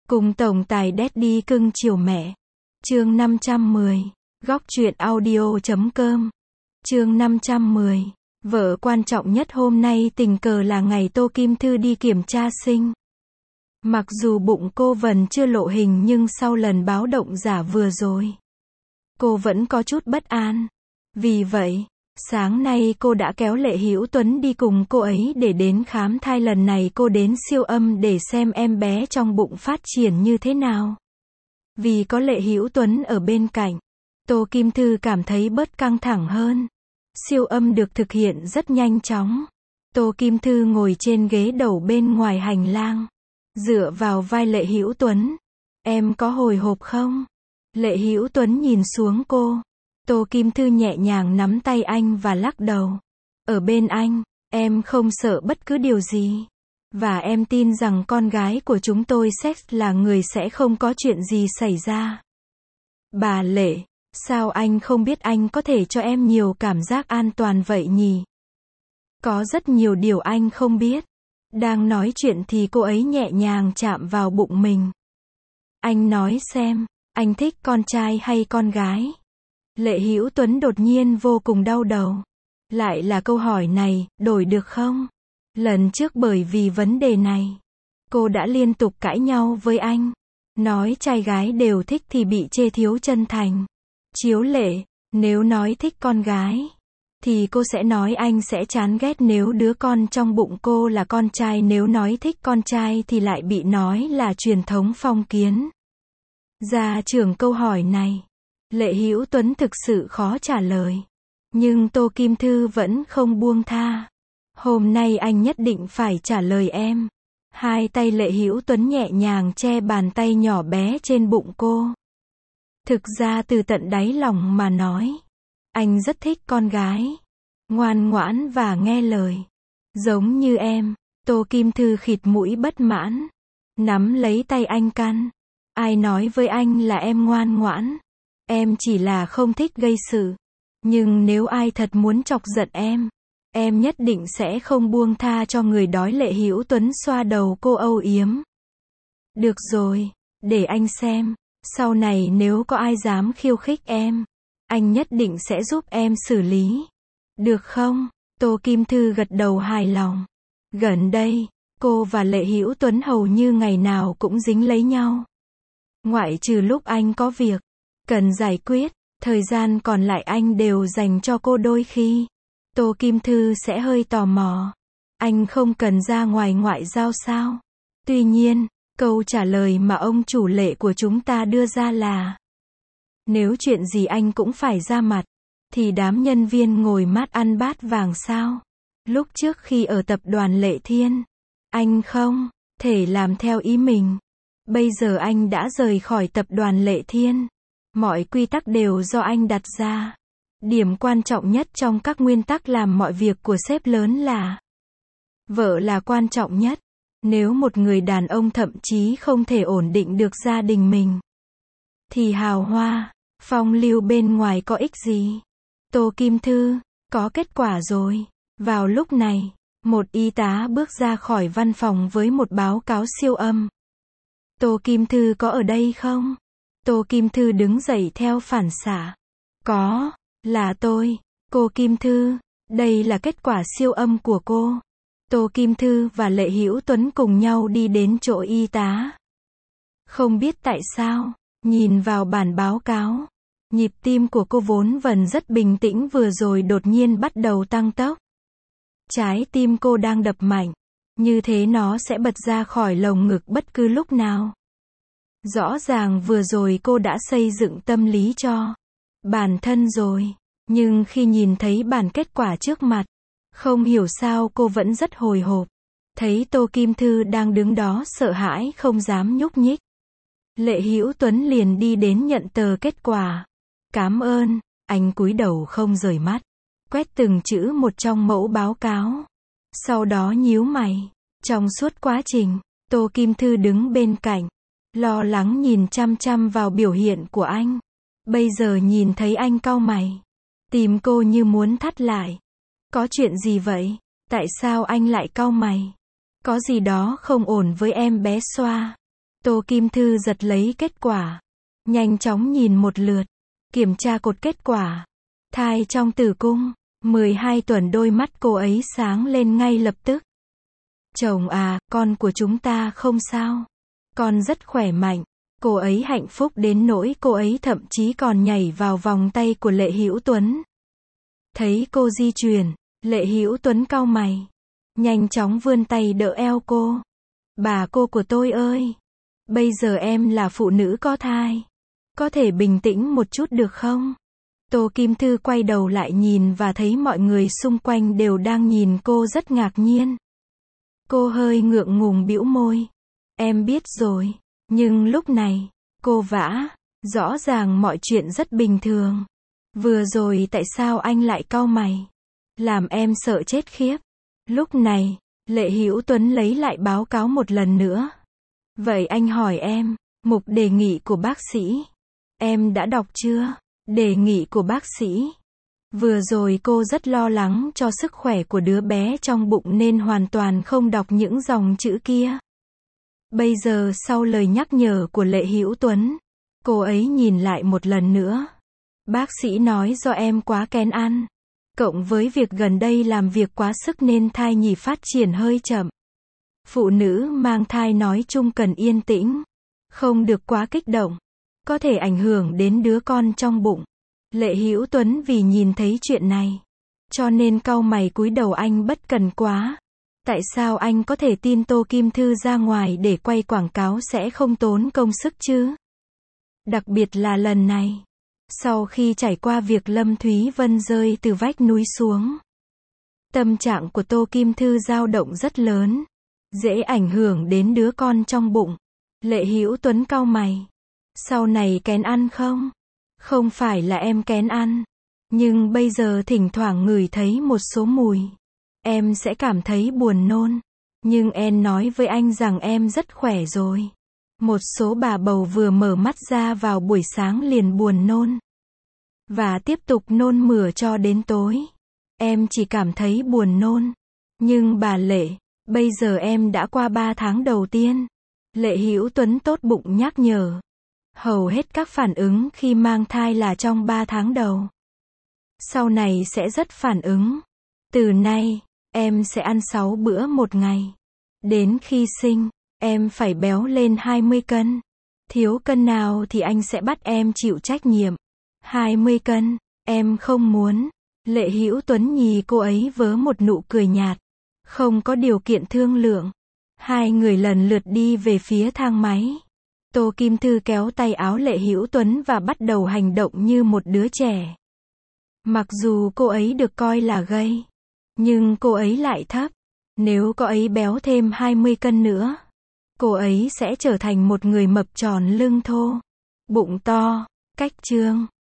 Cùng tổng tài Daddy cưng chiều mẹ. Chương 510. Góc truyện audio.com. Chương 510. Vợ quan trọng nhất hôm nay tình cờ là ngày Tô Kim Thư đi kiểm tra sinh. Mặc dù bụng cô vẫn chưa lộ hình nhưng sau lần báo động giả vừa rồi, cô vẫn có chút bất an. Vì vậy, sáng nay cô đã kéo Lệ Hữu Tuấn đi cùng cô ấy để đến khám thai. Lần này cô đến siêu âm để xem em bé trong bụng phát triển như thế nào. Vì có Lệ Hữu Tuấn ở bên cạnh, Tô Kim Thư cảm thấy bớt căng thẳng hơn. Siêu âm được thực hiện rất nhanh chóng. Tô Kim Thư ngồi trên ghế đầu bên ngoài hành lang, dựa vào vai Lệ Hữu Tuấn. Em có hồi hộp không? Lệ Hữu Tuấn nhìn xuống cô. Tô Kim Thư nhẹ nhàng nắm tay anh và lắc đầu. Ở bên anh, em không sợ bất cứ điều gì. Và em tin rằng con gái của chúng tôi sex là người sẽ không có chuyện gì xảy ra. Bà Lệ, sao anh không biết anh có thể cho em nhiều cảm giác an toàn vậy nhỉ? Có rất nhiều điều anh không biết. Đang nói chuyện thì cô ấy nhẹ nhàng chạm vào bụng mình. Anh nói xem, anh thích con trai hay con gái? Lệ Hữu Tuấn đột nhiên vô cùng đau đầu. Lại là câu hỏi này, đổi được không? Lần trước bởi vì vấn đề này, cô đã liên tục cãi nhau với anh. Nói trai gái đều thích thì bị chê thiếu chân thành. Chiếu Lệ, nếu nói thích con gái, thì cô sẽ nói anh sẽ chán ghét nếu đứa con trong bụng cô là con trai. Nếu nói thích con trai thì lại bị nói là truyền thống phong kiến. Ra trưởng câu hỏi này, Lệ Hữu Tuấn thực sự khó trả lời. Nhưng Tô Kim Thư vẫn không buông tha. Hôm nay anh nhất định phải trả lời em. Hai tay Lệ Hữu Tuấn nhẹ nhàng che bàn tay nhỏ bé trên bụng cô. Thực ra từ tận đáy lòng mà nói, anh rất thích con gái. Ngoan ngoãn và nghe lời. Giống như em. Tô Kim Thư khịt mũi bất mãn. Nắm lấy tay anh căn. Ai nói với anh là em ngoan ngoãn? Em chỉ là không thích gây sự. Nhưng nếu ai thật muốn chọc giận em nhất định sẽ không buông tha cho người đó. Lệ Hữu Tuấn xoa đầu cô âu yếm. Được rồi, để anh xem. Sau này nếu có ai dám khiêu khích em, anh nhất định sẽ giúp em xử lý. Được không? Tô Kim Thư gật đầu hài lòng. Gần đây, cô và Lệ Hữu Tuấn hầu như ngày nào cũng dính lấy nhau. Ngoại trừ lúc anh có việc cần giải quyết, thời gian còn lại anh đều dành cho cô. Đôi khi, Tô Kim Thư sẽ hơi tò mò. Anh không cần ra ngoài ngoại giao sao? Tuy nhiên, câu trả lời mà ông chủ Lệ của chúng ta đưa ra là nếu chuyện gì anh cũng phải ra mặt, thì đám nhân viên ngồi mát ăn bát vàng sao? Lúc trước khi ở tập đoàn Lệ Thiên, anh không thể làm theo ý mình. Bây giờ anh đã rời khỏi tập đoàn Lệ Thiên. Mọi quy tắc đều do anh đặt ra. Điểm quan trọng nhất trong các nguyên tắc làm mọi việc của sếp lớn là vợ là quan trọng nhất. Nếu một người đàn ông thậm chí không thể ổn định được gia đình mình, thì hào hoa, phong lưu bên ngoài có ích gì? Tô Kim Thư, có kết quả rồi. Vào lúc này, một y tá bước ra khỏi văn phòng với một báo cáo siêu âm. Tô Kim Thư có ở đây không? Tô Kim Thư đứng dậy theo phản xạ. Có, là tôi. Cô Kim Thư, đây là kết quả siêu âm của cô. Tô Kim Thư và Lệ Hữu Tuấn cùng nhau đi đến chỗ y tá. Không biết tại sao, nhìn vào bản báo cáo, nhịp tim của cô vốn vẫn rất bình tĩnh vừa rồi đột nhiên bắt đầu tăng tốc. Trái tim cô đang đập mạnh, như thế nó sẽ bật ra khỏi lồng ngực bất cứ lúc nào. Rõ ràng vừa rồi cô đã xây dựng tâm lý cho bản thân rồi, nhưng khi nhìn thấy bản kết quả trước mặt, không hiểu sao cô vẫn rất hồi hộp. Thấy Tô Kim Thư đang đứng đó sợ hãi không dám nhúc nhích, Lệ Hữu Tuấn liền đi đến nhận tờ kết quả. Cảm ơn. Anh cúi đầu không rời mắt, quét từng chữ một trong mẫu báo cáo. Sau đó nhíu mày. Trong suốt quá trình, Tô Kim Thư đứng bên cạnh, lo lắng nhìn chăm chăm vào biểu hiện của anh. Bây giờ nhìn thấy anh cau mày, tim cô như muốn thắt lại. Có chuyện gì vậy? Tại sao anh lại cau mày? Có gì đó không ổn với em bé Xoa? Tô Kim Thư giật lấy kết quả. Nhanh chóng nhìn một lượt. Kiểm tra cột kết quả. Thai trong tử cung. 12 tuần, đôi mắt cô ấy sáng lên ngay lập tức. Chồng à, con của chúng ta không sao. Con rất khỏe mạnh. Cô ấy hạnh phúc đến nỗi cô ấy thậm chí còn nhảy vào vòng tay của Lệ Hữu Tuấn. Thấy cô di chuyển, Lệ Hữu Tuấn cau mày. Nhanh chóng vươn tay đỡ eo cô. Bà cô của tôi ơi! Bây giờ em là phụ nữ có thai. Có thể bình tĩnh một chút được không? Tô Kim Thư quay đầu lại nhìn và thấy mọi người xung quanh đều đang nhìn cô rất ngạc nhiên. Cô hơi ngượng ngùng bĩu môi. Em biết rồi. Nhưng lúc này, cô vã. Rõ ràng mọi chuyện rất bình thường. Vừa rồi tại sao anh lại cau mày? Làm em sợ chết khiếp. Lúc này, Lệ Hữu Tuấn lấy lại báo cáo một lần nữa. Vậy anh hỏi em, mục đề nghị của bác sĩ. Em đã đọc chưa? Đề nghị của bác sĩ. Vừa rồi cô rất lo lắng cho sức khỏe của đứa bé trong bụng nên hoàn toàn không đọc những dòng chữ kia. Bây giờ sau lời nhắc nhở của Lệ Hữu Tuấn, cô ấy nhìn lại một lần nữa. Bác sĩ nói do em quá kén ăn, cộng với việc gần đây làm việc quá sức nên thai nhi phát triển hơi chậm. Phụ nữ mang thai nói chung cần yên tĩnh, không được quá kích động, có thể ảnh hưởng đến đứa con trong bụng. Lệ Hữu Tuấn vì nhìn thấy chuyện này, cho nên cau mày cúi đầu. Anh bất cần quá. Tại sao anh có thể tin Tô Kim Thư ra ngoài để quay quảng cáo sẽ không tốn công sức chứ? Đặc biệt là lần này, sau khi trải qua việc Lâm Thúy Vân rơi từ vách núi xuống, tâm trạng của Tô Kim Thư dao động rất lớn, dễ ảnh hưởng đến đứa con trong bụng. Lệ Hữu Tuấn cau mày. Sau này kén ăn không? Không phải là em kén ăn, nhưng bây giờ thỉnh thoảng ngửi thấy một số mùi, em sẽ cảm thấy buồn nôn. Nhưng em nói với anh rằng em rất khỏe rồi. Một số bà bầu vừa mở mắt ra vào buổi sáng liền buồn nôn, và tiếp tục nôn mửa cho đến tối. Em chỉ cảm thấy buồn nôn. Nhưng bà Lệ, bây giờ em đã qua 3 tháng đầu tiên. Lệ Hữu Tuấn tốt bụng nhắc nhở. Hầu hết các phản ứng khi mang thai là trong 3 tháng đầu. Sau này sẽ rất phản ứng. Từ nay, em sẽ ăn 6 bữa một ngày. Đến khi sinh, em phải béo lên 20 cân. Thiếu cân nào thì anh sẽ bắt em chịu trách nhiệm. 20 cân, em không muốn. Lệ Hữu Tuấn nhìn cô ấy vớ một nụ cười nhạt. Không có điều kiện thương lượng. Hai người lần lượt đi về phía thang máy. Tô Kim Thư kéo tay áo Lệ Hữu Tuấn và bắt đầu hành động như một đứa trẻ. Mặc dù cô ấy được coi là gay, nhưng cô ấy lại thấp. Nếu cô ấy béo thêm 20 cân nữa, cô ấy sẽ trở thành một người mập tròn lưng thô, bụng to. Cách chương